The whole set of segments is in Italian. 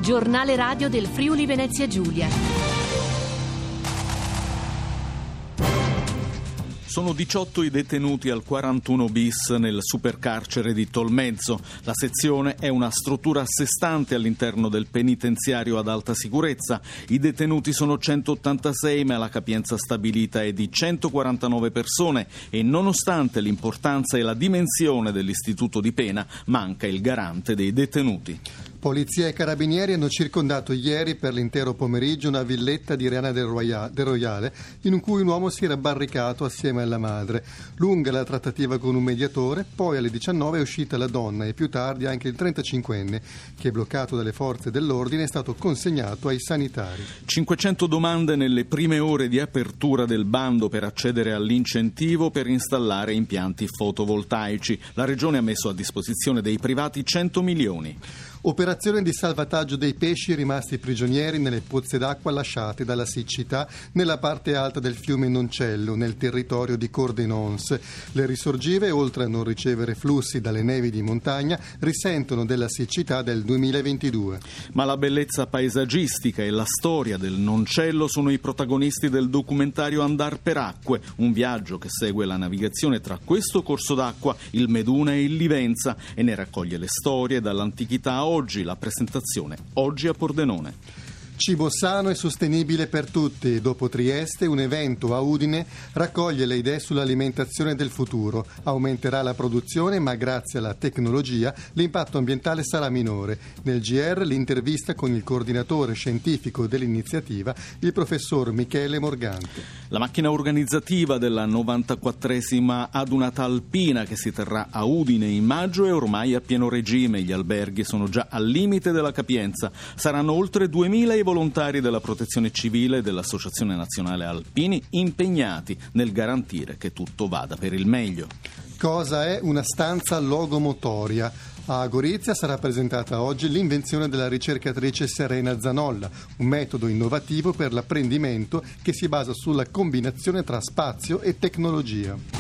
Giornale radio del Friuli Venezia Giulia. Sono 18 i detenuti al 41 bis nel supercarcere di Tolmezzo. La sezione è una struttura a sé stante all'interno del penitenziario ad alta sicurezza. I detenuti sono 186, ma la capienza stabilita è di 149 persone e nonostante l'importanza e la dimensione dell'istituto di pena, manca il garante dei detenuti. Polizia e carabinieri hanno circondato ieri per l'intero pomeriggio una villetta di Reana del Royale in cui un uomo si era barricato assieme alla madre. Lunga la trattativa con un mediatore, poi alle 19 è uscita la donna e più tardi anche il 35enne che, bloccato dalle forze dell'ordine, è stato consegnato ai sanitari. 500 domande nelle prime ore di apertura del bando per accedere all'incentivo per installare impianti fotovoltaici. La Regione ha messo a disposizione dei privati 100 milioni. Operazione di salvataggio dei pesci rimasti prigionieri nelle pozze d'acqua lasciate dalla siccità nella parte alta del fiume Noncello, nel territorio di Cordenons. Le risorgive, oltre a non ricevere flussi dalle nevi di montagna, risentono della siccità del 2022. Ma la bellezza paesaggistica e la storia del Noncello sono i protagonisti del documentario Andar per acque, un viaggio che segue la navigazione tra questo corso d'acqua, il Meduna e il Livenza, e ne raccoglie le storie dall'antichità a oggi. La presentazione oggi a Pordenone. Cibo sano e sostenibile per tutti. Dopo Trieste, un evento a Udine raccoglie le idee sull'alimentazione del futuro. Aumenterà la produzione, ma grazie alla tecnologia l'impatto ambientale sarà minore. Nel GR l'intervista con il coordinatore scientifico dell'iniziativa, il professor Michele Morgante. La macchina organizzativa della 94esima adunata alpina che si terrà a Udine in maggio è ormai a pieno regime. Gli alberghi sono già al limite della capienza. Saranno oltre 2000 i volontari della Protezione Civile e dell'Associazione Nazionale Alpini impegnati nel garantire che tutto vada per il meglio. Cosa è una stanza logomotoria? A Gorizia sarà presentata oggi l'invenzione della ricercatrice Serena Zanolla, un metodo innovativo per l'apprendimento che si basa sulla combinazione tra spazio e tecnologia.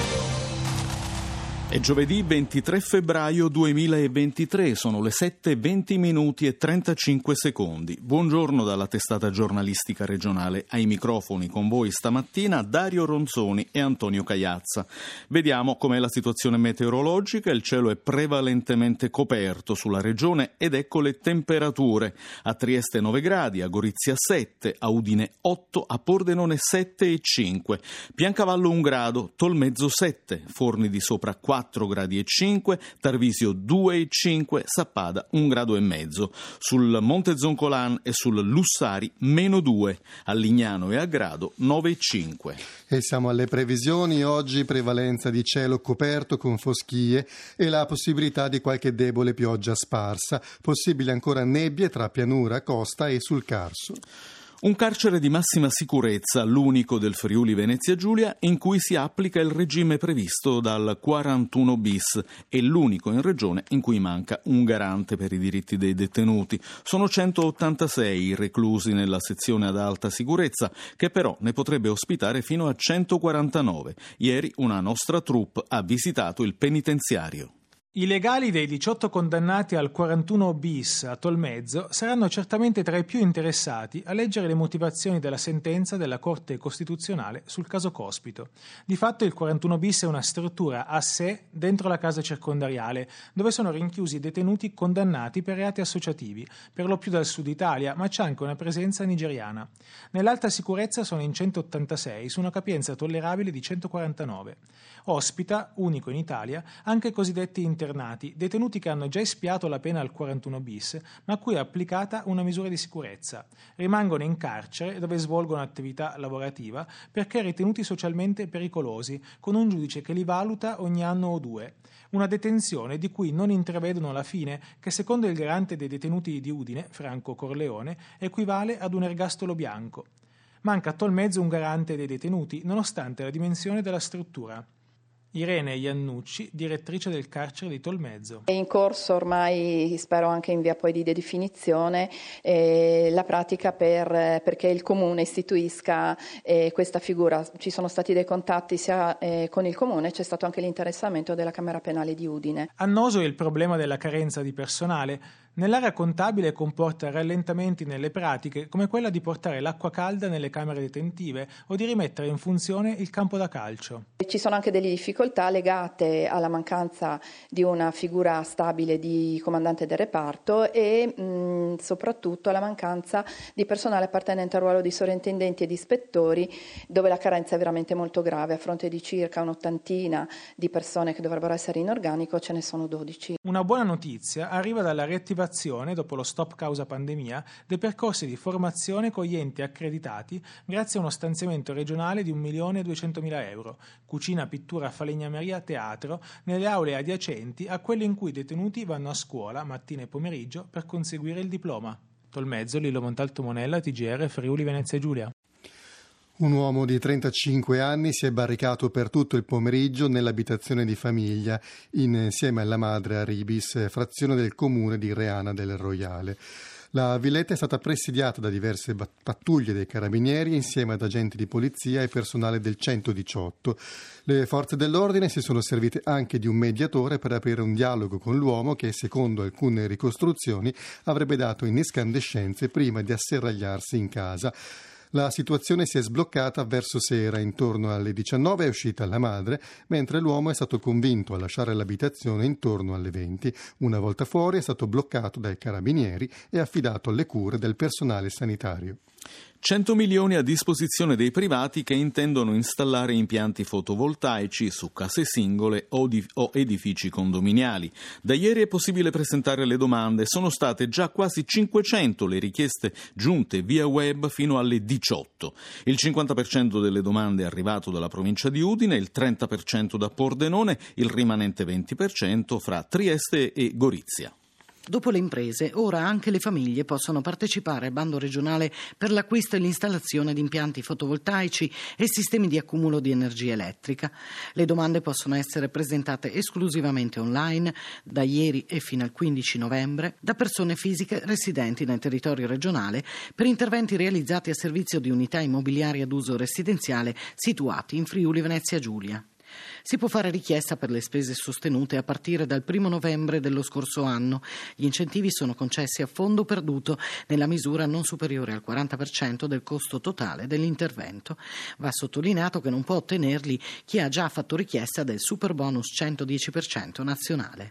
È giovedì 23 febbraio 2023, sono le 7:20 minuti e 35 secondi. Buongiorno dalla testata giornalistica regionale. Ai microfoni con voi stamattina Dario Ronzoni e Antonio Cagliazza. Vediamo com'è la situazione meteorologica. Il cielo è prevalentemente coperto sulla regione ed ecco le temperature. A Trieste 9 gradi, a Gorizia 7, a Udine 8, a Pordenone 7 e 5, Piancavallo 1 grado, Tolmezzo 7, Forni di Sopra 4 gradi e 5, Tarvisio 2 e 5, Sappada 1 grado e mezzo. Sul Monte Zoncolan e sul Lussari -2, a Lignano e a Grado 9 e 5. E siamo alle previsioni. Oggi prevalenza di cielo coperto con foschie e la possibilità di qualche debole pioggia sparsa. Possibile ancora nebbie tra pianura, costa e sul Carso. Un carcere di massima sicurezza, l'unico del Friuli Venezia Giulia, in cui si applica il regime previsto dal 41 bis e l'unico in regione in cui manca un garante per i diritti dei detenuti. Sono 186 i reclusi nella sezione ad alta sicurezza, che però ne potrebbe ospitare fino a 149. Ieri una nostra troupe ha visitato il penitenziario. I legali dei 18 condannati al 41 bis a Tolmezzo saranno certamente tra i più interessati a leggere le motivazioni della sentenza della Corte Costituzionale sul caso Cospito. Di fatto il 41 bis è una struttura a sé dentro la casa circondariale, dove sono rinchiusi detenuti condannati per reati associativi, per lo più dal sud Italia, ma c'è anche una presenza nigeriana. Nell'alta sicurezza sono in 186 su una capienza tollerabile di 149. Ospita, unico in Italia, anche cosiddetti internati, detenuti che hanno già espiato la pena al 41 bis, ma a cui è applicata una misura di sicurezza. Rimangono in carcere dove svolgono attività lavorativa perché ritenuti socialmente pericolosi, con un giudice che li valuta ogni anno o due. Una detenzione di cui non intravedono la fine, che secondo il garante dei detenuti di Udine, Franco Corleone, equivale ad un ergastolo bianco. Manca a Tolmezzo un garante dei detenuti, nonostante la dimensione della struttura. Irene Iannucci, direttrice del carcere di Tolmezzo. È in corso ormai, spero anche in via poi di definizione, la pratica perché il Comune istituisca questa figura. Ci sono stati dei contatti sia con il Comune, c'è stato anche l'interessamento della Camera Penale di Udine. Annoso è il problema della carenza di personale. Nell'area contabile comporta rallentamenti nelle pratiche come quella di portare l'acqua calda nelle camere detentive o di rimettere in funzione il campo da calcio. Ci sono anche delle difficoltà legate alla mancanza di una figura stabile di comandante del reparto e soprattutto alla mancanza di personale appartenente al ruolo di sovrintendenti e di ispettori, dove la carenza è veramente molto grave. A fronte di circa un'ottantina di persone che dovrebbero essere in organico, ce ne sono 12. Una buona notizia arriva dalla riattivazione, dopo lo stop causa pandemia, dei percorsi di formazione con gli enti accreditati grazie a uno stanziamento regionale di 1.200.000 euro, cucina, pittura, falegnameria, teatro, nelle aule adiacenti a quelle in cui i detenuti vanno a scuola mattina e pomeriggio per conseguire il diploma. Tolmezzo, Lillo Montalto Monella, TGR, Friuli Venezia Giulia. Un uomo di 35 anni si è barricato per tutto il pomeriggio nell'abitazione di famiglia insieme alla madre a Ribis, frazione del comune di Reana del Roiale. La villetta è stata presidiata da diverse pattuglie dei carabinieri insieme ad agenti di polizia e personale del 118. Le forze dell'ordine si sono servite anche di un mediatore per aprire un dialogo con l'uomo che, secondo alcune ricostruzioni, avrebbe dato in escandescenze prima di asserragliarsi in casa. La situazione si è sbloccata verso sera, intorno alle 19 è uscita la madre, mentre l'uomo è stato convinto a lasciare l'abitazione intorno alle 20. Una volta fuori è stato bloccato dai carabinieri e affidato alle cure del personale sanitario. 100 milioni a disposizione dei privati che intendono installare impianti fotovoltaici su case singole o edifici condominiali. Da ieri è possibile presentare le domande. Sono state già quasi 500 le richieste giunte via web fino alle 18. Il 50% delle domande è arrivato dalla provincia di Udine, il 30% da Pordenone, il rimanente 20% fra Trieste e Gorizia. Dopo le imprese, ora anche le famiglie possono partecipare al bando regionale per l'acquisto e l'installazione di impianti fotovoltaici e sistemi di accumulo di energia elettrica. Le domande possono essere presentate esclusivamente online da ieri e fino al 15 novembre da persone fisiche residenti nel territorio regionale per interventi realizzati a servizio di unità immobiliari ad uso residenziale situati in Friuli Venezia Giulia. Si può fare richiesta per le spese sostenute a partire dal 1 novembre dello scorso anno. Gli incentivi sono concessi a fondo perduto nella misura non superiore al 40% del costo totale dell'intervento. Va sottolineato che non può ottenerli chi ha già fatto richiesta del superbonus 110% nazionale.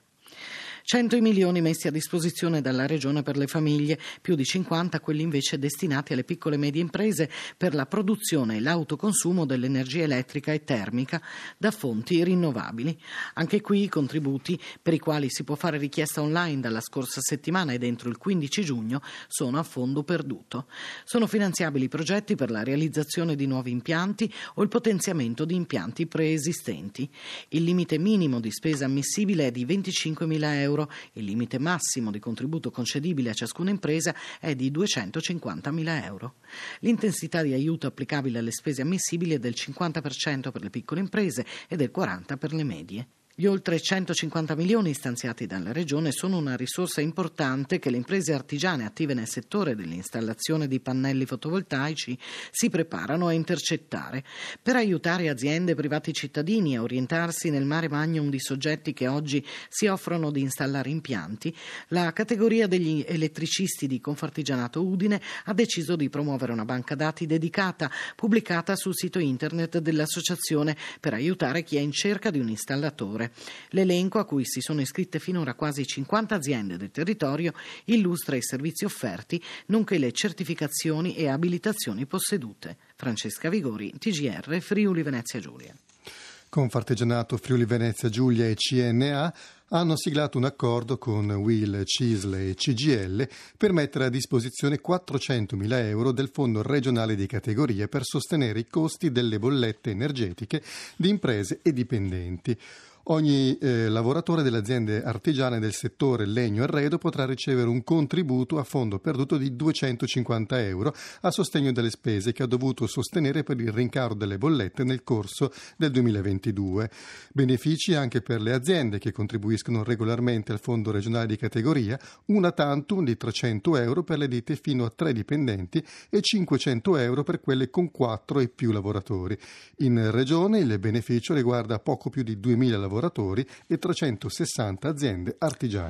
100 milioni messi a disposizione dalla Regione per le famiglie, più di 50 quelli invece destinati alle piccole e medie imprese per la produzione e l'autoconsumo dell'energia elettrica e termica da fonti rinnovabili. Anche qui i contributi, per i quali si può fare richiesta online dalla scorsa settimana ed entro il 15 giugno, sono a fondo perduto. Sono finanziabili progetti per la realizzazione di nuovi impianti o il potenziamento di impianti preesistenti. Il limite minimo di spesa ammissibile è di 25.000 euro. Il limite massimo di contributo concedibile a ciascuna impresa è di 250.000 euro. L'intensità di aiuto applicabile alle spese ammissibili è del 50% per le piccole imprese e del 40% per le medie. Gli oltre 150 milioni stanziati dalla Regione sono una risorsa importante che le imprese artigiane attive nel settore dell'installazione di pannelli fotovoltaici si preparano a intercettare per aiutare aziende, privati cittadini a orientarsi nel mare magnum di soggetti che oggi si offrono di installare impianti. La categoria degli elettricisti di Confartigianato Udine ha deciso di promuovere una banca dati dedicata, pubblicata sul sito internet dell'associazione, per aiutare chi è in cerca di un installatore. L'elenco, a cui si sono iscritte finora quasi 50 aziende del territorio, illustra i servizi offerti, nonché le certificazioni e abilitazioni possedute. Francesca Vigori, TGR, Friuli Venezia Giulia. Confartigianato Friuli Venezia Giulia e CNA hanno siglato un accordo con UIL, CISL e CGIL per mettere a disposizione 400.000 euro del Fondo regionale di categoria per sostenere i costi delle bollette energetiche di imprese e dipendenti. Ogni lavoratore delle aziende artigiane del settore legno e arredo potrà ricevere un contributo a fondo perduto di 250 euro a sostegno delle spese che ha dovuto sostenere per il rincaro delle bollette nel corso del 2022. Benefici anche per le aziende che contribuiscono regolarmente al fondo regionale di categoria, una tantum di 300 euro per le ditte fino a 3 dipendenti e 500 euro per quelle con 4 e più lavoratori. In regione il beneficio riguarda poco più di 2.000 lavoratori e 360 aziende artigiane.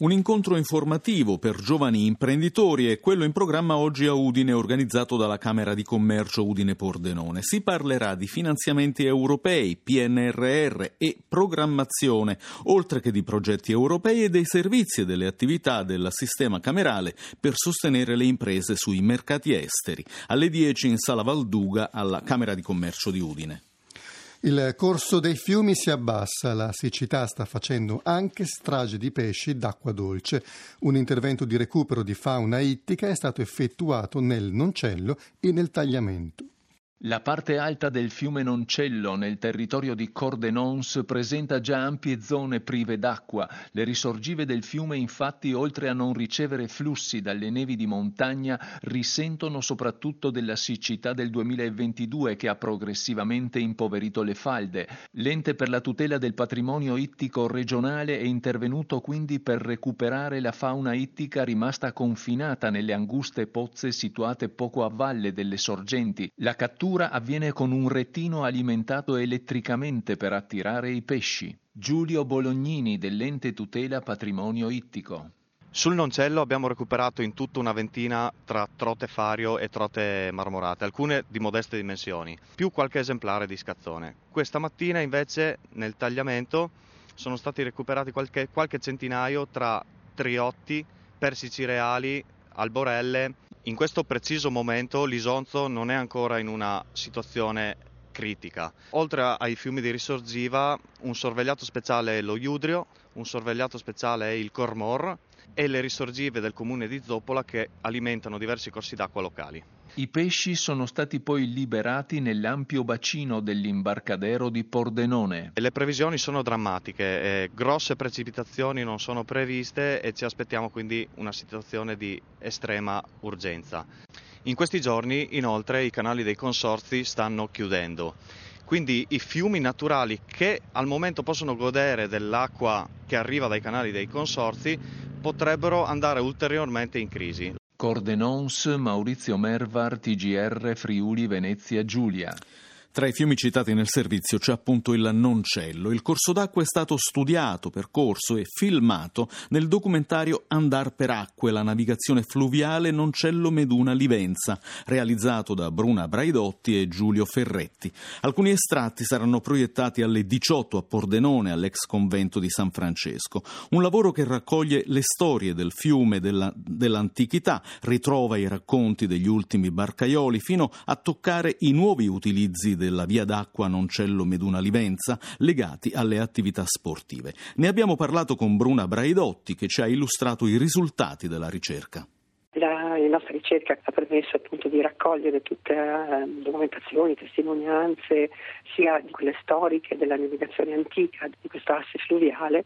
Un incontro informativo per giovani imprenditori è quello in programma oggi a Udine, organizzato dalla Camera di Commercio Udine Pordenone. Si parlerà di finanziamenti europei, PNRR e programmazione, oltre che di progetti europei e dei servizi e delle attività del sistema camerale per sostenere le imprese sui mercati esteri. Alle 10 in Sala Valduga alla Camera di Commercio di Udine. Il corso dei fiumi si abbassa, la siccità sta facendo anche strage di pesci d'acqua dolce. Un intervento di recupero di fauna ittica è stato effettuato nel Noncello e nel Tagliamento. La parte alta del fiume Noncello, nel territorio di Cordenons, presenta già ampie zone prive d'acqua. Le risorgive del fiume, infatti, oltre a non ricevere flussi dalle nevi di montagna, risentono soprattutto della siccità del 2022 che ha progressivamente impoverito le falde. L'Ente per la tutela del patrimonio ittico regionale è intervenuto quindi per recuperare la fauna ittica rimasta confinata nelle anguste pozze situate poco a valle delle sorgenti. La cattura avviene con un retino alimentato elettricamente per attirare i pesci. Giulio Bolognini dell'Ente Tutela Patrimonio Ittico. Sul Noncello abbiamo recuperato in tutto una ventina tra trote fario e trote marmorate, alcune di modeste dimensioni, più qualche esemplare di scazzone. Questa mattina invece nel Tagliamento sono stati recuperati qualche centinaio tra triotti, persici reali, alborelle. In questo preciso momento l'Isonzo non è ancora in una situazione critica. Oltre ai fiumi di risorgiva, un sorvegliato speciale è lo Iudrio, un sorvegliato speciale è il Cormor e le risorgive del comune di Zoppola che alimentano diversi corsi d'acqua locali. I pesci sono stati poi liberati nell'ampio bacino dell'imbarcadero di Pordenone. Le previsioni sono drammatiche, grosse precipitazioni non sono previste e ci aspettiamo quindi una situazione di estrema urgenza. In questi giorni, inoltre, i canali dei consorzi stanno chiudendo. Quindi i fiumi naturali che al momento possono godere dell'acqua che arriva dai canali dei consorzi potrebbero andare ulteriormente in crisi. Cordenons, Maurizio Mervar, TGR, Friuli, Venezia Giulia. Tra i fiumi citati nel servizio c'è appunto il Noncello. Il corso d'acqua è stato studiato, percorso e filmato nel documentario Andar per acque, la navigazione fluviale Noncello-Meduna-Livenza, realizzato da Bruna Braidotti e Giulio Ferretti. Alcuni estratti saranno proiettati alle 18 a Pordenone, all'ex convento di San Francesco. Un lavoro che raccoglie le storie del fiume dell'antichità, ritrova i racconti degli ultimi barcaioli fino a toccare i nuovi utilizzi della via d'acqua Noncello-Meduna-Livenza legati alle attività sportive. Ne abbiamo parlato con Bruna Braidotti che ci ha illustrato i risultati della ricerca. La nostra ricerca ha permesso appunto di raccogliere tutte documentazioni, testimonianze sia di quelle storiche della navigazione antica di questo asse fluviale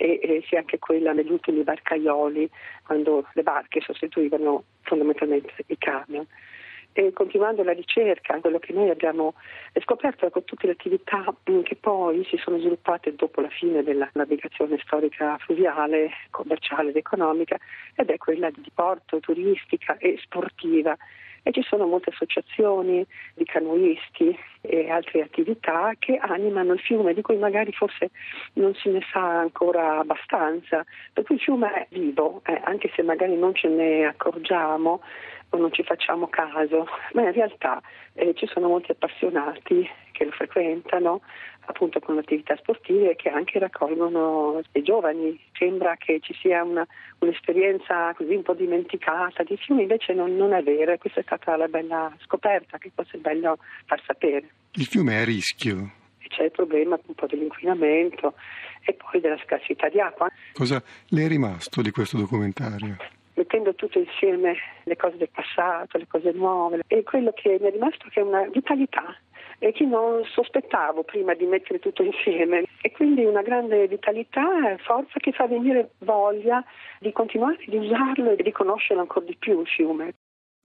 e sia anche quella degli ultimi barcaioli quando le barche sostituivano fondamentalmente i camion. E continuando la ricerca, quello che noi abbiamo scoperto con tutte le attività che poi si sono sviluppate dopo la fine della navigazione storica fluviale, commerciale ed economica, ed è quella di porto, turistica e sportiva. E ci sono molte associazioni di canoisti e altre attività che animano il fiume, di cui magari forse non se ne sa ancora abbastanza. Per cui il fiume è vivo, anche se magari non ce ne accorgiamo o non ci facciamo caso, ma in realtà ci sono molti appassionati che lo frequentano appunto con attività sportive e che anche raccolgono dei giovani. Sembra che ci sia un'esperienza così un po' dimenticata di fiumi, invece non è vero, e questa è stata la bella scoperta che forse è bello far sapere. Il fiume è a rischio. E c'è il problema un po' dell'inquinamento e poi della scarsità di acqua. Cosa le è rimasto di questo documentario? Mettendo tutto insieme le cose del passato, le cose nuove, e quello che mi è rimasto che è una vitalità e che non sospettavo prima di mettere tutto insieme, e quindi una grande vitalità e forza che fa venire voglia di continuare, di usarlo e di conoscerlo ancora di più il fiume.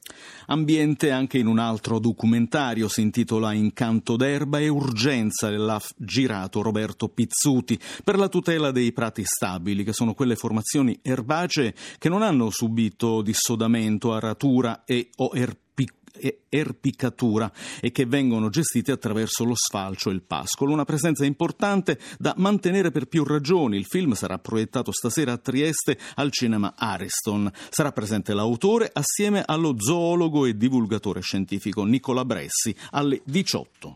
Ambiente anche in un altro documentario, si intitola Incanto d'erba e urgenza, l'ha girato Roberto Pizzuti, per la tutela dei prati stabili, che sono quelle formazioni erbacee che non hanno subito dissodamento, aratura e o erpicatura e che vengono gestite attraverso lo sfalcio e il pascolo. Una presenza importante da mantenere per più ragioni. Il film sarà proiettato stasera a Trieste al cinema Ariston. Sarà presente l'autore assieme allo zoologo e divulgatore scientifico Nicola Bressi alle 18.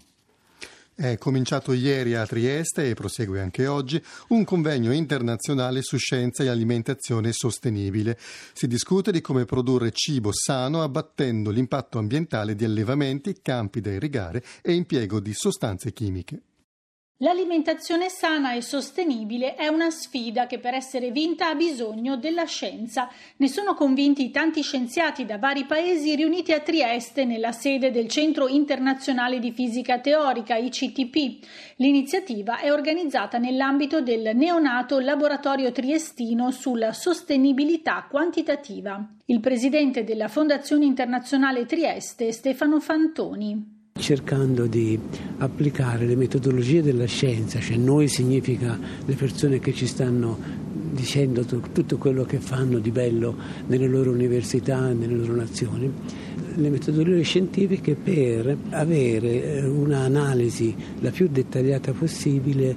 È cominciato ieri a Trieste e prosegue anche oggi un convegno internazionale su scienza e alimentazione sostenibile. Si discute di come produrre cibo sano abbattendo l'impatto ambientale di allevamenti, campi da irrigare e impiego di sostanze chimiche. L'alimentazione sana e sostenibile è una sfida che per essere vinta ha bisogno della scienza. Ne sono convinti tanti scienziati da vari paesi riuniti a Trieste nella sede del Centro Internazionale di Fisica Teorica, ICTP. L'iniziativa è organizzata nell'ambito del neonato Laboratorio Triestino sulla sostenibilità quantitativa. Il presidente della Fondazione Internazionale Trieste, Stefano Fantoni. Cercando di applicare le metodologie della scienza, cioè noi significa le persone che ci stanno dicendo tutto quello che fanno di bello nelle loro università e nelle loro nazioni, le metodologie scientifiche per avere un'analisi la più dettagliata possibile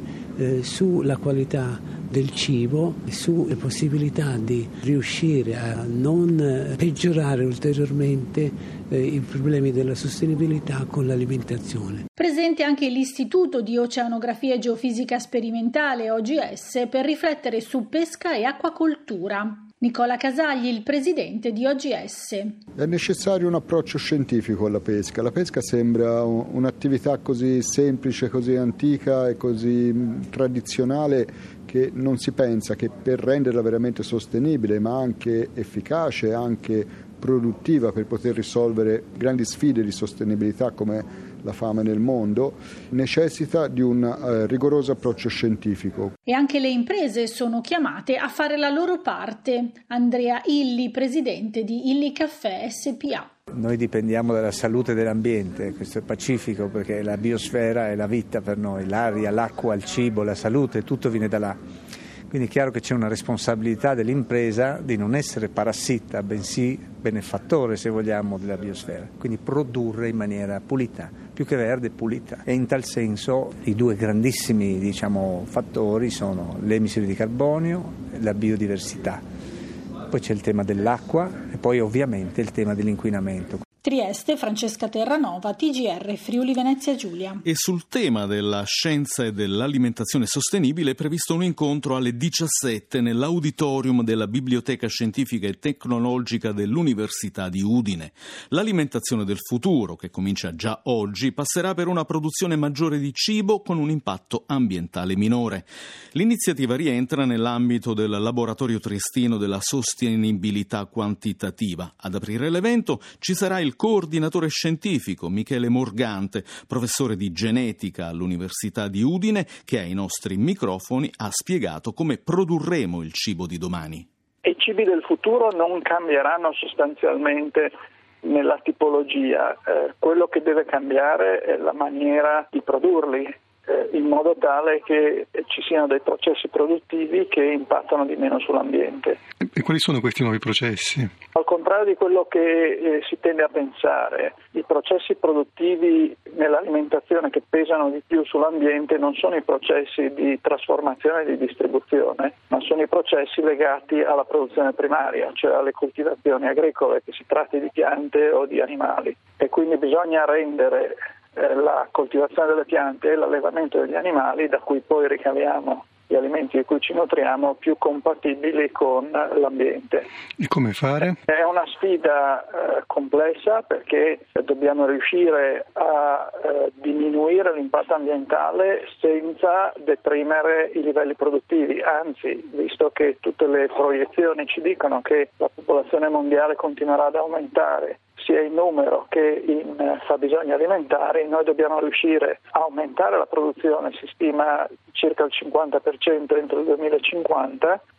sulla qualità del cibo, sulle possibilità di riuscire a non peggiorare ulteriormente i problemi della sostenibilità con l'alimentazione. Presente anche l'Istituto di Oceanografia e Geofisica Sperimentale, OGS, per riflettere su pesca e acquacoltura. Nicola Casagli, il presidente di OGS. È necessario un approccio scientifico alla pesca. La pesca sembra un'attività così semplice, così antica e così tradizionale che non si pensa che per renderla veramente sostenibile, ma anche efficace, anche produttiva per poter risolvere grandi sfide di sostenibilità come la fame nel mondo, necessita di un rigoroso approccio scientifico. E anche le imprese sono chiamate a fare la loro parte. Andrea Illi, presidente di Illi Caffè SPA. Noi dipendiamo dalla salute dell'ambiente, questo è pacifico perché la biosfera è la vita per noi, l'aria, l'acqua, il cibo, la salute, tutto viene da là. Quindi è chiaro che c'è una responsabilità dell'impresa di non essere parassita, bensì benefattore, se vogliamo, della biosfera. Quindi produrre in maniera pulita, più che verde, pulita. E in tal senso i due grandissimi, fattori sono le emissioni di carbonio e la biodiversità. Poi c'è il tema dell'acqua e poi ovviamente il tema dell'inquinamento. Trieste, Francesca Terranova, TGR, Friuli Venezia Giulia. E sul tema della scienza e dell'alimentazione sostenibile è previsto un incontro alle 17 nell'auditorium della Biblioteca Scientifica e Tecnologica dell'Università di Udine. L'alimentazione del futuro, che comincia già oggi, passerà per una produzione maggiore di cibo con un impatto ambientale minore. L'iniziativa rientra nell'ambito del Laboratorio Triestino della Sostenibilità Quantitativa. Ad aprire l'evento ci sarà il coordinatore scientifico Michele Morgante, professore di genetica all'Università di Udine, che ai nostri microfoni ha spiegato come produrremo il cibo di domani. I cibi del futuro non cambieranno sostanzialmente nella tipologia, quello che deve cambiare è la maniera di produrli, in modo tale che ci siano dei processi produttivi che impattano di meno sull'ambiente. E quali sono questi nuovi processi? Al contrario di quello che si tende a pensare, i processi produttivi nell'alimentazione che pesano di più sull'ambiente non sono i processi di trasformazione e di distribuzione, ma sono i processi legati alla produzione primaria, cioè alle coltivazioni agricole, che si tratti di piante o di animali. E quindi bisogna rendere la coltivazione delle piante e l'allevamento degli animali, da cui poi ricaviamo gli alimenti di cui ci nutriamo, più compatibili con l'ambiente. E come fare? È una sfida complessa, perché dobbiamo riuscire a diminuire l'impatto ambientale senza deprimere i livelli produttivi, anzi, visto che tutte le proiezioni ci dicono che la popolazione mondiale continuerà ad aumentare sia in numero che in fabbisogni alimentari, noi dobbiamo riuscire a aumentare la produzione, si stima circa il 50% entro il 2050,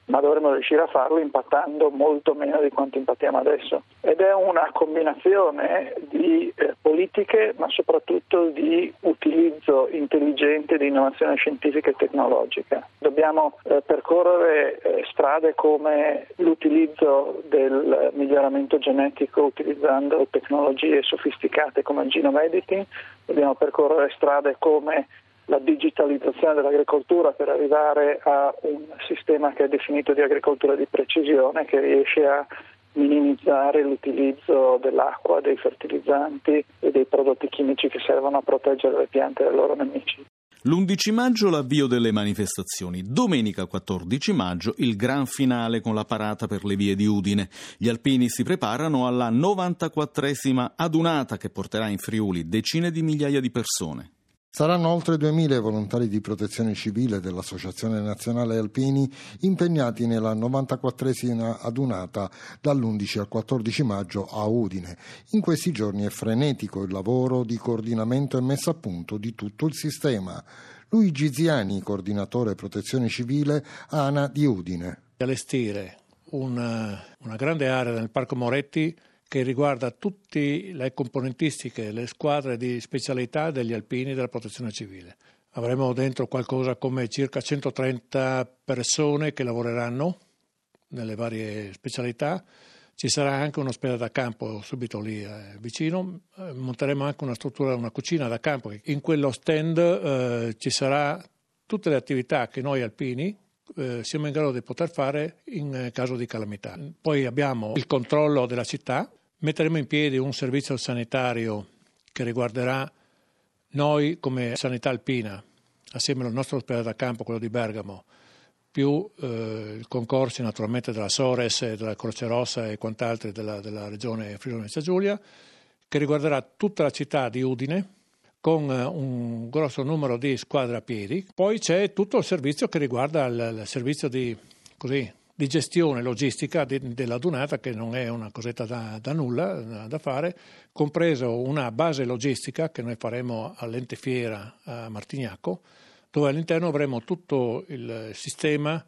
ma dovremmo riuscire a farlo impattando molto meno di quanto impattiamo adesso. Ed è una combinazione di politiche, ma soprattutto di utilizzo intelligente di innovazione scientifica e tecnologica. Dobbiamo percorrere strade come l'utilizzo del miglioramento genetico utilizzando tecnologie sofisticate come il genome editing, dobbiamo percorrere strade come la digitalizzazione dell'agricoltura per arrivare a un sistema che è definito di agricoltura di precisione, che riesce a minimizzare l'utilizzo dell'acqua, dei fertilizzanti e dei prodotti chimici che servono a proteggere le piante dai loro nemici. L'11 maggio l'avvio delle manifestazioni. Domenica 14 maggio il gran finale con la parata per le vie di Udine. Gli alpini si preparano alla 94esima adunata che porterà in Friuli decine di migliaia di persone. Saranno oltre 2.000 i volontari di protezione civile dell'Associazione Nazionale Alpini impegnati nella 94esima adunata dall'11 al 14 maggio a Udine. In questi giorni è frenetico il lavoro di coordinamento e messa a punto di tutto il sistema. Luigi Ziani, coordinatore protezione civile ANA di Udine. Allestire una grande area nel Parco Moretti che riguarda tutte le componentistiche, le squadre di specialità degli alpini della protezione civile. Avremo dentro qualcosa come circa 130 persone che lavoreranno nelle varie specialità. Ci sarà anche un ospedale da campo subito lì vicino. Monteremo anche una struttura, una cucina da campo. In quello stand ci sarà tutte le attività che noi alpini siamo in grado di poter fare in caso di calamità. Poi abbiamo il controllo della città. Metteremo in piedi un servizio sanitario che riguarderà noi come sanità alpina, assieme al nostro ospedale da campo, quello di Bergamo, più i concorsi naturalmente della Sores, della Croce Rossa e quant'altri della regione Friuli Venezia Giulia, che riguarderà tutta la città di Udine con un grosso numero di squadre a piedi. Poi c'è tutto il servizio che riguarda il servizio di gestione logistica della dunata, che non è una cosetta da nulla da fare, compreso una base logistica che noi faremo all'Ente Fiera a Martignacco, dove all'interno avremo tutto il sistema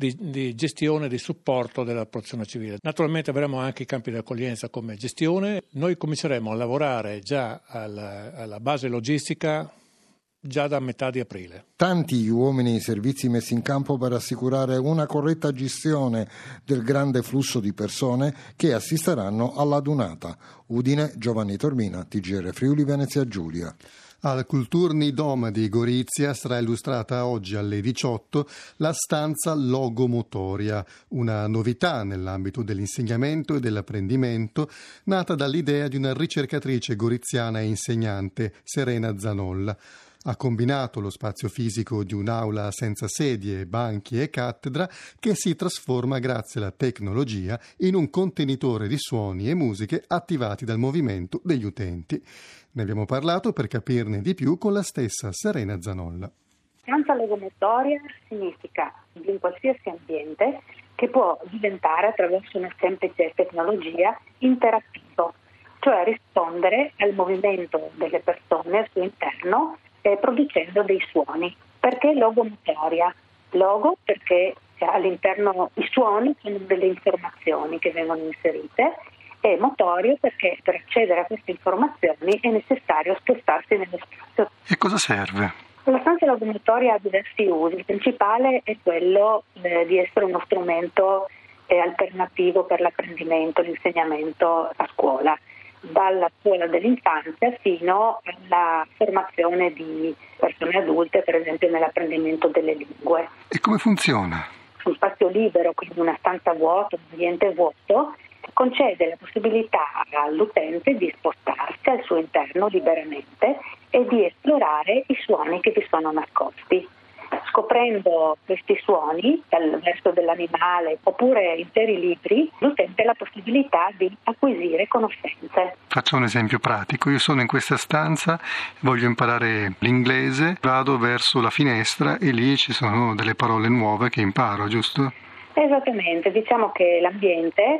di gestione, di supporto della protezione civile. Naturalmente avremo anche i campi di accoglienza come gestione. Noi cominceremo a lavorare già alla base logistica già da metà di aprile. Tanti gli uomini e i servizi messi in campo per assicurare una corretta gestione del grande flusso di persone che assisteranno alla dunata. Udine, Giovanni Tormina, TGR Friuli Venezia Giulia. Al Kulturni Dom di Gorizia sarà illustrata oggi alle 18 la stanza logomotoria, una novità nell'ambito dell'insegnamento e dell'apprendimento nata dall'idea di una ricercatrice goriziana e insegnante, Serena Zanolla. Ha combinato lo spazio fisico di un'aula senza sedie, banchi e cattedra che si trasforma grazie alla tecnologia in un contenitore di suoni e musiche attivati dal movimento degli utenti. Ne abbiamo parlato per capirne di più con la stessa Serena Zanolla. Stanza logomotoria significa di un qualsiasi ambiente che può diventare attraverso una semplice tecnologia interattivo, cioè rispondere al movimento delle persone al suo interno producendo dei suoni. Perché logomotoria? Logo perché all'interno i suoni sono delle informazioni che vengono inserite, e motorio perché per accedere a queste informazioni è necessario spostarsi nello spazio. E cosa serve? La stanza logomotoria ha diversi usi. Il principale è quello di essere uno strumento alternativo per l'apprendimento, l'insegnamento a scuola, dalla scuola dell'infanzia fino alla formazione di persone adulte, per esempio nell'apprendimento delle lingue. E come funziona? Un spazio libero, quindi una stanza vuota, un ambiente vuoto, concede la possibilità all'utente di spostarsi al suo interno liberamente e di esplorare i suoni che vi sono nascosti. Scoprendo questi suoni dal verso dell'animale oppure interi libri, l'utente ha la possibilità di acquisire conoscenze. Faccio un esempio pratico. Io sono in questa stanza, voglio imparare l'inglese, vado verso la finestra e lì ci sono delle parole nuove che imparo, giusto? Esattamente, diciamo che l'ambiente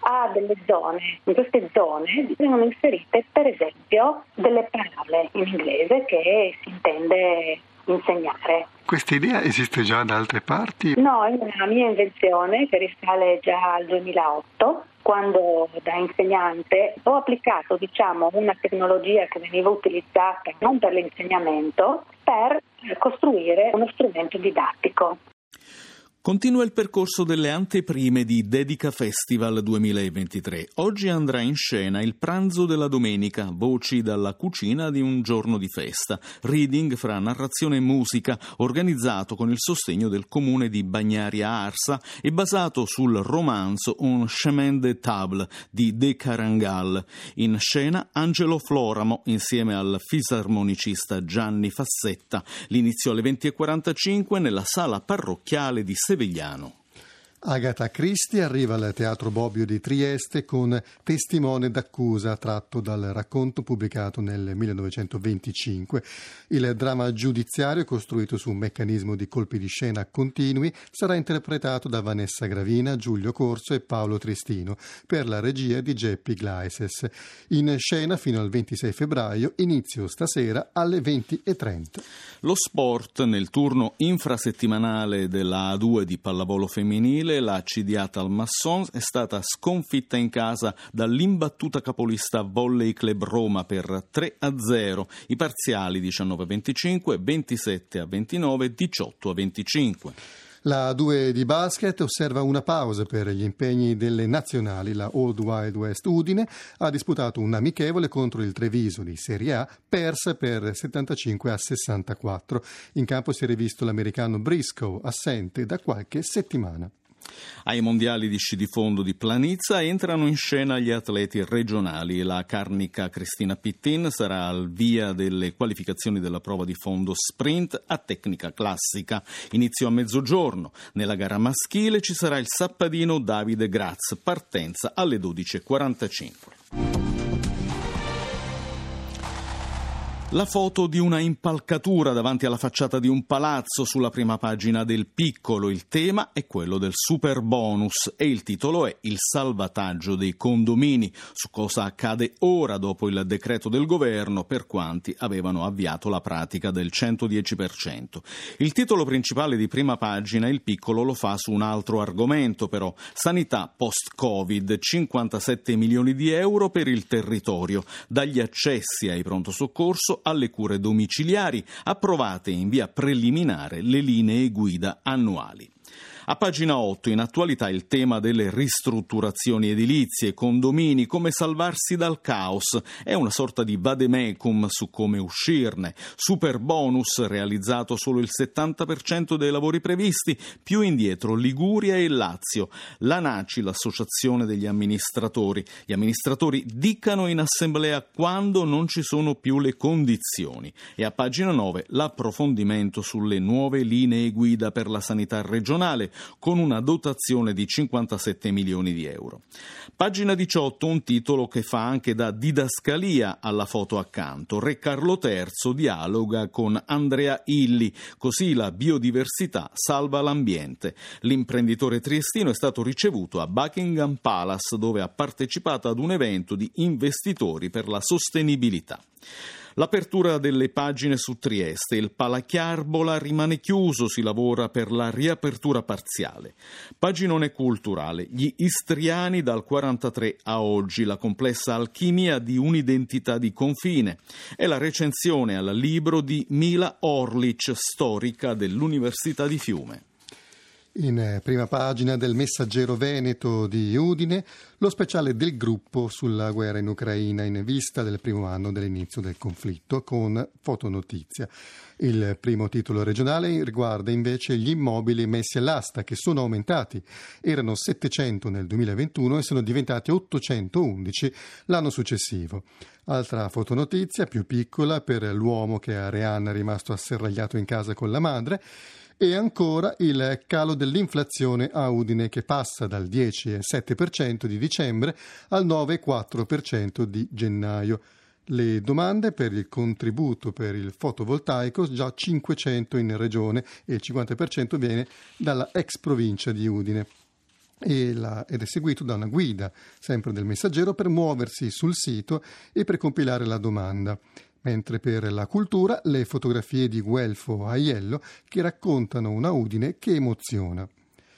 ha delle zone. In queste zone vengono inserite per esempio delle parole in inglese che si intende insegnare. Questa idea esiste già da altre parti? No, è una mia invenzione che risale già al 2008, quando da insegnante ho applicato una tecnologia che veniva utilizzata non per l'insegnamento, per costruire uno strumento didattico. Continua il percorso delle anteprime di Dedica Festival 2023. Oggi andrà in scena il pranzo della domenica, voci dalla cucina di un giorno di festa, reading fra narrazione e musica, organizzato con il sostegno del comune di Bagnaria Arsa e basato sul romanzo Un chemin de table di De Carangal. In scena Angelo Floramo insieme al fisarmonicista Gianni Fassetta. L'inizio alle 20:45 nella sala parrocchiale di Sevigliano. Agatha Christie arriva al Teatro Bobbio di Trieste con Testimone d'accusa, tratto dal racconto pubblicato nel 1925. Il dramma giudiziario, costruito su un meccanismo di colpi di scena continui, sarà interpretato da Vanessa Gravina, Giulio Corso e Paolo Tristino, per la regia di Geppi Glaises. In scena fino al 26 febbraio, inizio stasera alle 20:30. Lo sport nel turno infrasettimanale della A2 di pallavolo femminile. La CDA Talmasson è stata sconfitta in casa dall'imbattuta capolista Volley Club Roma per 3-0. I parziali 19-25, 27-29, 18-25. La A2 di basket osserva una pausa per gli impegni delle nazionali. La Old Wild West Udine ha disputato un amichevole contro il Treviso di Serie A, persa per 75-64. In campo si è rivisto l'americano Briscoe, assente da qualche settimana. Ai mondiali di sci di fondo di Planizza entrano in scena gli atleti regionali. La carnica Cristina Pittin sarà al via delle qualificazioni della prova di fondo sprint a tecnica classica. Inizio a mezzogiorno. Nella gara maschile ci sarà il sappadino Davide Graz, partenza alle 12:45. La foto di una impalcatura davanti alla facciata di un palazzo sulla prima pagina del Piccolo. Il tema è quello del super bonus e il titolo è Il salvataggio dei condomini, su cosa accade ora dopo il decreto del governo per quanti avevano avviato la pratica del 110%. Il titolo principale di prima pagina, Il Piccolo, lo fa su un altro argomento però: sanità post-Covid, 57 milioni di euro per il territorio, dagli accessi ai pronto soccorso alle cure domiciliari, approvate in via preliminare le linee guida annuali. A pagina 8, in attualità, il tema delle ristrutturazioni edilizie, condomini, come salvarsi dal caos. È una sorta di vademecum su come uscirne. Super bonus, realizzato solo il 70% dei lavori previsti, più indietro Liguria e Lazio. L'ANACI, l'associazione degli amministratori. Gli amministratori dicano in assemblea quando non ci sono più le condizioni. E a pagina 9, l'approfondimento sulle nuove linee guida per la sanità regionale, con una dotazione di 57 milioni di euro. Pagina 18, un titolo che fa anche da didascalia alla foto accanto. Re Carlo III dialoga con Andrea Illy, così la biodiversità salva l'ambiente. L'imprenditore triestino è stato ricevuto a Buckingham Palace, dove ha partecipato ad un evento di investitori per la sostenibilità. L'apertura delle pagine su Trieste, il Palachiarbola rimane chiuso, si lavora per la riapertura parziale. Paginone culturale, gli istriani dal 43 a oggi, la complessa alchimia di un'identità di confine. È la recensione al libro di Mila Orlic, storica dell'Università di Fiume. In prima pagina del Messaggero Veneto di Udine, lo speciale del gruppo sulla guerra in Ucraina in vista del primo anno dell'inizio del conflitto, con fotonotizia. Il primo titolo regionale riguarda invece gli immobili messi all'asta, che sono aumentati. Erano 700 nel 2021 e sono diventati 811 l'anno successivo. Altra fotonotizia, più piccola, per l'uomo che a Rean è rimasto asserragliato in casa con la madre. E ancora il calo dell'inflazione a Udine, che passa dal 10,7% di dicembre al 9,4% di gennaio. Le domande per il contributo per il fotovoltaico, già 500 in regione, e il 50% viene dalla ex provincia di Udine. ed è seguito da una guida, sempre del Messaggero, per muoversi sul sito e per compilare la domanda. Mentre per la cultura le fotografie di Guelfo Aiello che raccontano una Udine che emoziona.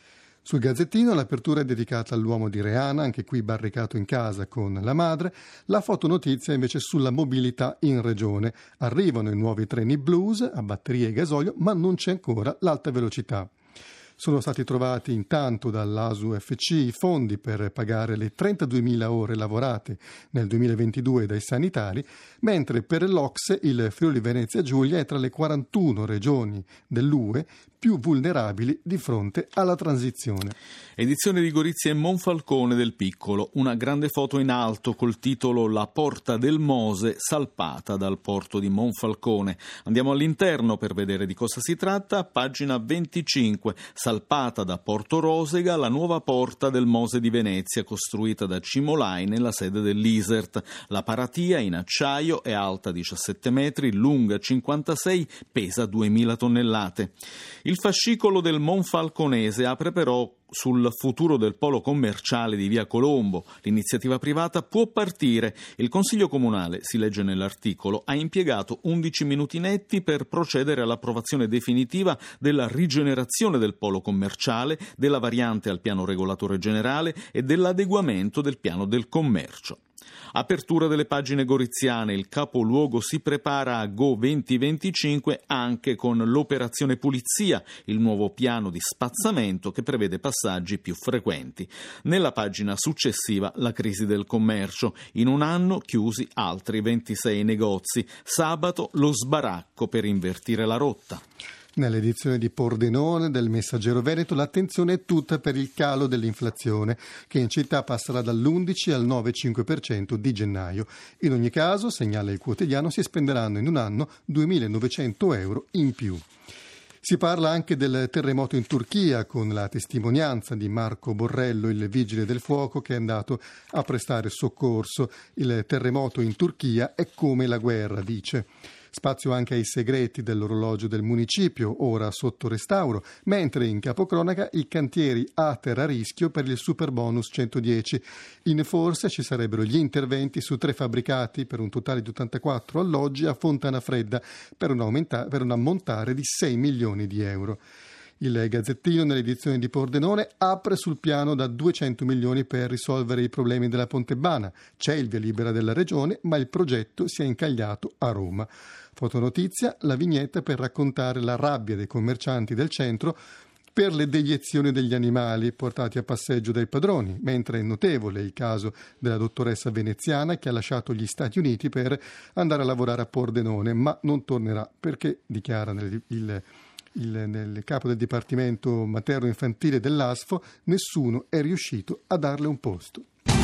Sul Gazzettino l'apertura è dedicata all'uomo di Reana, anche qui barricato in casa con la madre. La fotonotizia invece sulla mobilità in regione. Arrivano i nuovi treni blues a batteria e gasolio, ma non c'è ancora l'alta velocità. Sono stati trovati intanto dall'ASUFC i fondi per pagare le 32.000 ore lavorate nel 2022 dai sanitari, mentre per l'OCSE il Friuli Venezia Giulia è tra le 41 regioni dell'UE più vulnerabili di fronte alla transizione. Edizione di Gorizia e Monfalcone del Piccolo, una grande foto in alto col titolo La Porta del Mose salpata dal porto di Monfalcone. Andiamo all'interno per vedere di cosa si tratta. Pagina 25, salpata da Porto Rosega la nuova Porta del Mose di Venezia, costruita da Cimolai nella sede dell'Isert. La paratia in acciaio è alta 17 metri, lunga 56, pesa 2000 tonnellate. Il fascicolo del Monfalconese apre però sul futuro del polo commerciale di Via Colombo. L'iniziativa privata può partire. Il Consiglio Comunale, si legge nell'articolo, ha impiegato 11 minuti netti per procedere all'approvazione definitiva della rigenerazione del polo commerciale, della variante al piano regolatore generale e dell'adeguamento del piano del commercio. Apertura delle pagine goriziane, il capoluogo si prepara a Go 2025 anche con l'operazione pulizia, il nuovo piano di spazzamento che prevede passaggi più frequenti. Nella pagina successiva la crisi del commercio, in un anno chiusi altri 26 negozi, sabato lo sbaracco per invertire la rotta. Nell'edizione di Pordenone del Messaggero Veneto l'attenzione è tutta per il calo dell'inflazione, che in città passerà dall'11 al 9,5% di gennaio. In ogni caso, segnala il quotidiano, si spenderanno in un anno 2.900 euro in più. Si parla anche del terremoto in Turchia, con la testimonianza di Marco Borrello, il vigile del fuoco che è andato a prestare soccorso. Il terremoto in Turchia è come la guerra, dice. Spazio anche ai segreti dell'orologio del municipio, ora sotto restauro, mentre in capocronaca i cantieri a rischio per il superbonus 110. In forse ci sarebbero gli interventi su 3 fabbricati per un totale di 84 alloggi a Fontana Fredda per un ammontare di 6 milioni di euro. Il Gazzettino nell'edizione di Pordenone apre sul piano da 200 milioni per risolvere i problemi della Pontebana. C'è il via libera della regione, ma il progetto si è incagliato a Roma. Fotonotizia, la vignetta per raccontare la rabbia dei commercianti del centro per le deiezioni degli animali portati a passeggio dai padroni, mentre è notevole il caso della dottoressa veneziana che ha lasciato gli Stati Uniti per andare a lavorare a Pordenone, ma non tornerà perché, dichiara nel capo del Dipartimento Materno-Infantile dell'ASFO, nessuno è riuscito a darle un posto.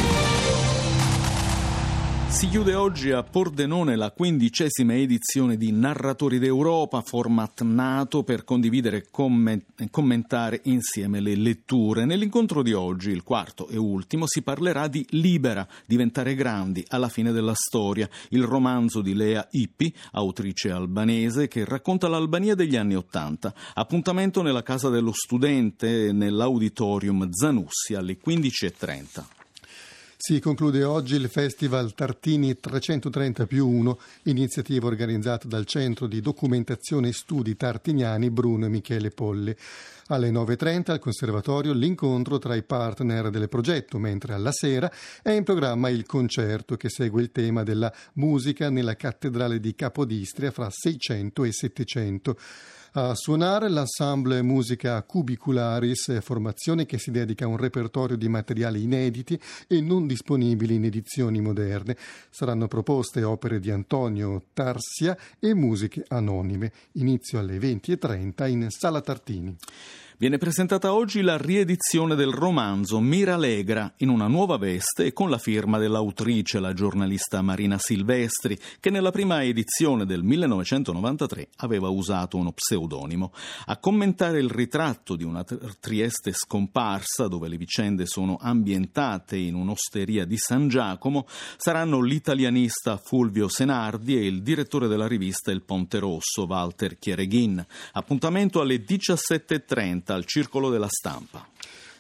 Si chiude oggi a Pordenone la 15ª edizione di Narratori d'Europa, format nato per condividere e commentare insieme le letture. Nell'incontro di oggi, il quarto e ultimo, si parlerà di Libera, diventare grandi alla fine della storia, il romanzo di Lea Ippi, autrice albanese, che racconta l'Albania degli anni '80. Appuntamento nella Casa dello Studente, nell'Auditorium Zanussi alle 15:30. Si conclude oggi il Festival Tartini 330+1, iniziativa organizzata dal Centro di Documentazione e Studi Tartiniani Bruno e Michele Polli. Alle 9:30 al Conservatorio l'incontro tra i partner del progetto, mentre alla sera è in programma il concerto che segue il tema della musica nella cattedrale di Capodistria fra 600 e 700. A suonare l'ensemble Musica Cubicularis, formazione che si dedica a un repertorio di materiali inediti e non disponibili in edizioni moderne. Saranno proposte opere di Antonio Tarsia e musiche anonime. Inizio alle 20:30 in Sala Tartini. Viene presentata oggi la riedizione del romanzo Miralegra in una nuova veste e con la firma dell'autrice, la giornalista Marina Silvestri, che nella prima edizione del 1993 aveva usato uno pseudonimo. A commentare il ritratto di una Trieste scomparsa, dove le vicende sono ambientate in un'osteria di San Giacomo, saranno l'italianista Fulvio Senardi e il direttore della rivista Il Ponte Rosso, Walter Chiereghin. Appuntamento alle 17:30 al Circolo della Stampa.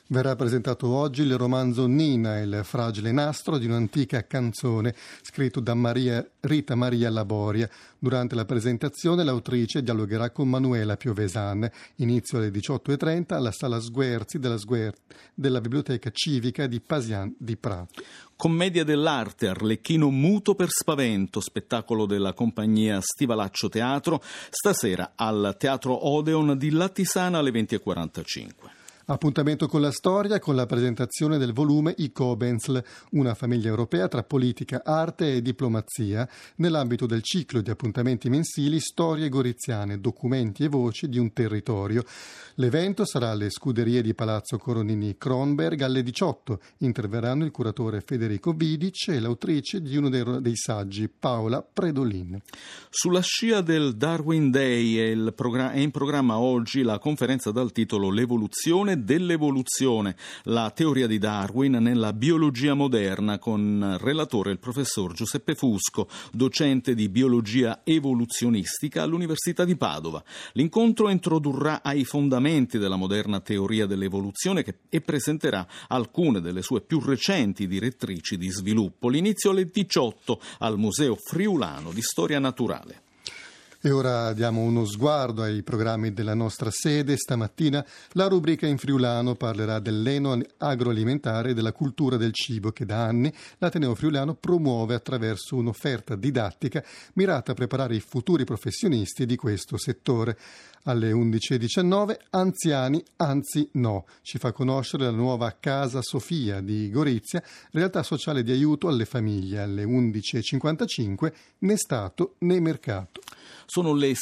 Verrà presentato oggi il romanzo Nina, il fragile nastro di un'antica canzone, scritto da Rita Maria Laboria. Durante la presentazione l'autrice dialogherà con Manuela Piovesan. Inizio alle 18:30 alla Sala Sguerzi della Biblioteca Civica di Pasian di Prato. Commedia dell'arte, Arlecchino muto per spavento, spettacolo della compagnia Stivalaccio Teatro, stasera al Teatro Odeon di Lattisana alle 20:45. Appuntamento con la storia, con la presentazione del volume I Kobenzl, una famiglia europea tra politica, arte e diplomazia, nell'ambito del ciclo di appuntamenti mensili Storie goriziane, documenti e voci di un territorio. L'evento sarà alle Scuderie di Palazzo Coronini Kronberg alle 18. Interverranno il curatore Federico Vidic e l'autrice di uno dei saggi, Paola Predolin. Sulla scia del Darwin Day è in programma oggi la conferenza dal titolo L'evoluzione dell'evoluzione, la teoria di Darwin nella biologia moderna, con relatore il professor Giuseppe Fusco, docente di biologia evoluzionistica all'Università di Padova. L'incontro introdurrà ai fondamenti della moderna teoria dell'evoluzione e presenterà alcune delle sue più recenti direttrici di sviluppo. L'inizio alle 18 al Museo Friulano di Storia Naturale. E ora diamo uno sguardo ai programmi della nostra sede. Stamattina la rubrica in friulano parlerà dell'eno agroalimentare e della cultura del cibo che da anni l'Ateneo Friulano promuove attraverso un'offerta didattica mirata a preparare i futuri professionisti di questo settore. Alle 11:19 Anziani, anzi no, ci fa conoscere la nuova Casa Sofia di Gorizia, realtà sociale di aiuto alle famiglie. Alle 11:55 né Stato né mercato. Sono le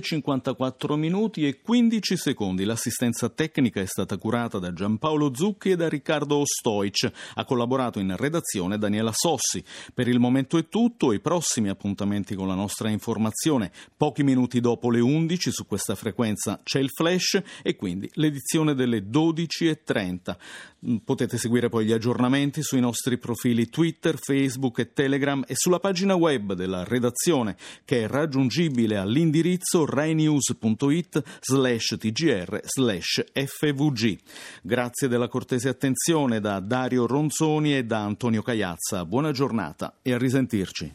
7:54 minuti e 15 secondi. L'assistenza tecnica è stata curata da Giampaolo Zucchi e da Riccardo Stoic. Ha collaborato in redazione Daniela Sossi. Per il momento è tutto. I prossimi appuntamenti con la nostra informazione. Pochi minuti dopo le 11 su questa frequenza c'è il flash e quindi l'edizione delle 12:30. Potete seguire poi gli aggiornamenti sui nostri profili Twitter, Facebook e Telegram e sulla pagina web della redazione, che è raggiungibile all'indirizzo rainews.it/tgr/fvg. Grazie della cortese attenzione da Dario Ronzoni e da Antonio Cagliazza. Buona giornata e a risentirci.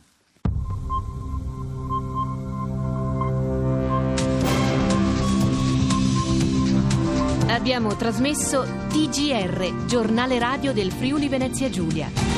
Abbiamo trasmesso TGR, giornale radio del Friuli Venezia Giulia.